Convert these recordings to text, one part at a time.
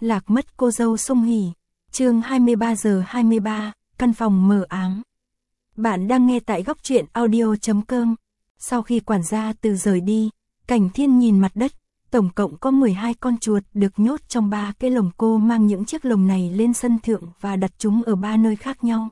Lạc mất cô dâu Sung Hỉ. Chương 23:23, căn phòng mờ ám. Bạn đang nghe tại góc truyện audio.com. Sau khi quản gia Từ rời đi, Cảnh Thiên nhìn mặt đất, tổng cộng có 12 con chuột được nhốt trong 3 cái lồng. Cô mang những chiếc lồng này lên sân thượng và đặt chúng ở 3 nơi khác nhau.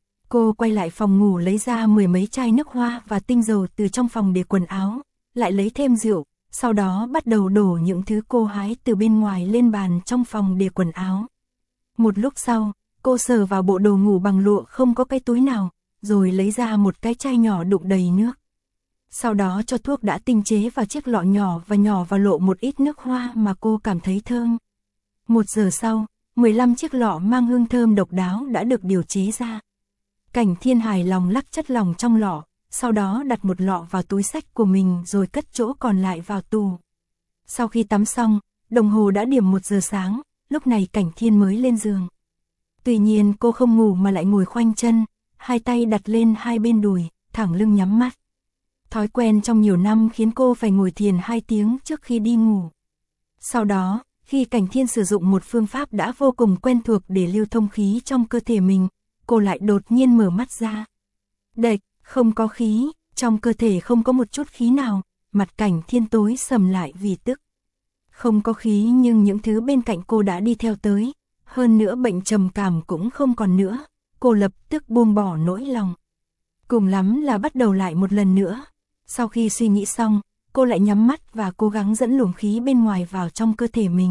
Cô quay lại phòng ngủ lấy ra 10 mấy chai nước hoa và tinh dầu từ trong phòng để quần áo, lại lấy thêm rượu, sau đó bắt đầu đổ những thứ cô hái từ bên ngoài lên bàn trong phòng để quần áo. Một lúc sau, cô sờ vào bộ đồ ngủ bằng lụa không có cái túi nào, rồi lấy ra một cái chai nhỏ đựng đầy nước. Sau đó cho thuốc đã tinh chế vào chiếc lọ nhỏ và nhỏ vào lộ một ít nước hoa mà cô cảm thấy thơm. 1 giờ sau, 15 chiếc lọ mang hương thơm độc đáo đã được điều chế ra. Cảnh Thiên hài lòng lắc chất lỏng trong lọ, sau đó đặt một lọ vào túi xách của mình rồi cất chỗ còn lại vào tủ. Sau khi tắm xong, đồng hồ đã điểm 1 giờ sáng, lúc này Cảnh Thiên mới lên giường. Tuy nhiên cô không ngủ mà lại ngồi khoanh chân, hai tay đặt lên hai bên đùi, thẳng lưng nhắm mắt. Thói quen trong nhiều năm khiến cô phải ngồi thiền 2 tiếng trước khi đi ngủ. Sau đó, khi Cảnh Thiên sử dụng một phương pháp đã vô cùng quen thuộc để lưu thông khí trong cơ thể mình, cô lại đột nhiên mở mắt ra. Đệch, không có khí, trong cơ thể không có một chút khí nào, mặt Cảnh Thiên tối sầm lại vì tức. Không có khí nhưng những thứ bên cạnh cô đã đi theo tới, hơn nữa bệnh trầm cảm cũng không còn nữa, cô lập tức buông bỏ nỗi lòng. Cùng lắm là bắt đầu lại một lần nữa. Sau khi suy nghĩ xong, cô lại nhắm mắt và cố gắng dẫn luồng khí bên ngoài vào trong cơ thể mình.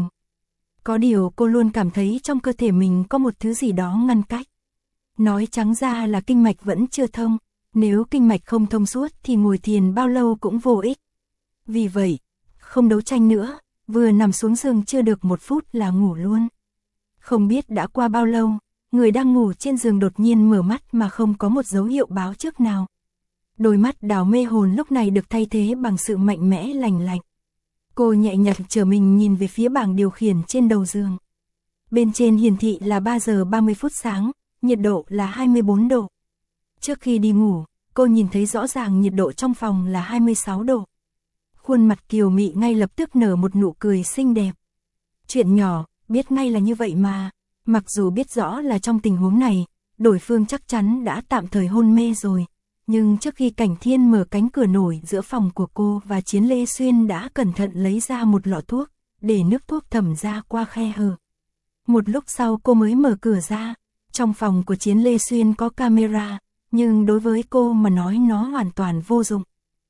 Có điều cô luôn cảm thấy trong cơ thể mình có một thứ gì đó ngăn cách. Nói trắng ra là kinh mạch vẫn chưa thông, nếu kinh mạch không thông suốt thì ngồi thiền bao lâu cũng vô ích. Vì vậy, không đấu tranh nữa, vừa nằm xuống giường chưa được 1 phút là ngủ luôn. Không biết đã qua bao lâu, người đang ngủ trên giường đột nhiên mở mắt mà không có một dấu hiệu báo trước nào. Đôi mắt đào mê hồn lúc này được thay thế bằng sự mạnh mẽ lành lạnh. Cô nhẹ nhàng trở mình nhìn về phía bảng điều khiển trên đầu giường. Bên trên hiển thị là 3 giờ 30 phút sáng, nhiệt độ là 24 độ. Trước khi đi ngủ, cô nhìn thấy rõ ràng nhiệt độ trong phòng là 26 độ. Khuôn mặt kiều mị ngay lập tức nở một nụ cười xinh đẹp. Chuyện nhỏ, biết ngay là như vậy mà. Mặc dù biết rõ là trong tình huống này, đối phương chắc chắn đã tạm thời hôn mê rồi. Nhưng trước khi Cảnh Thiên mở cánh cửa nổi giữa phòng của cô và Chiến Lê Xuyên đã cẩn thận lấy ra một lọ thuốc, để nước thuốc thẩm ra qua khe hở. Một lúc sau cô mới mở cửa ra. Trong phòng của Chiến Lê Xuyên có camera, nhưng đối với cô mà nói nó hoàn toàn vô dụng.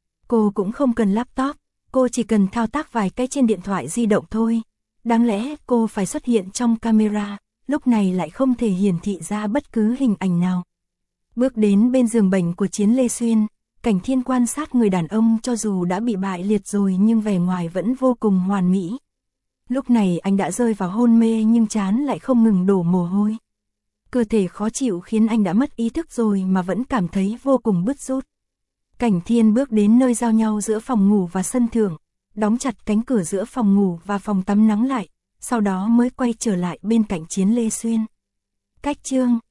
Cô cũng không cần laptop, cô chỉ cần thao tác vài cái trên điện thoại di động thôi. Đáng lẽ cô phải xuất hiện trong camera, lúc này lại không thể hiển thị ra bất cứ hình ảnh nào. Bước đến bên giường bệnh của Chiến Lê Xuyên, Cảnh Thiên quan sát người đàn ông cho dù đã bị bại liệt rồi nhưng vẻ ngoài vẫn vô cùng hoàn mỹ. Lúc này anh đã rơi vào hôn mê nhưng trán lại không ngừng đổ mồ hôi. Cơ thể khó chịu khiến anh đã mất ý thức rồi mà vẫn cảm thấy vô cùng bứt rứt. Cảnh Thiên bước đến nơi giao nhau giữa phòng ngủ và sân thượng, đóng chặt cánh cửa giữa phòng ngủ và phòng tắm nắng lại, sau đó mới quay trở lại bên cạnh Chiến Lê Xuyên. Cách chương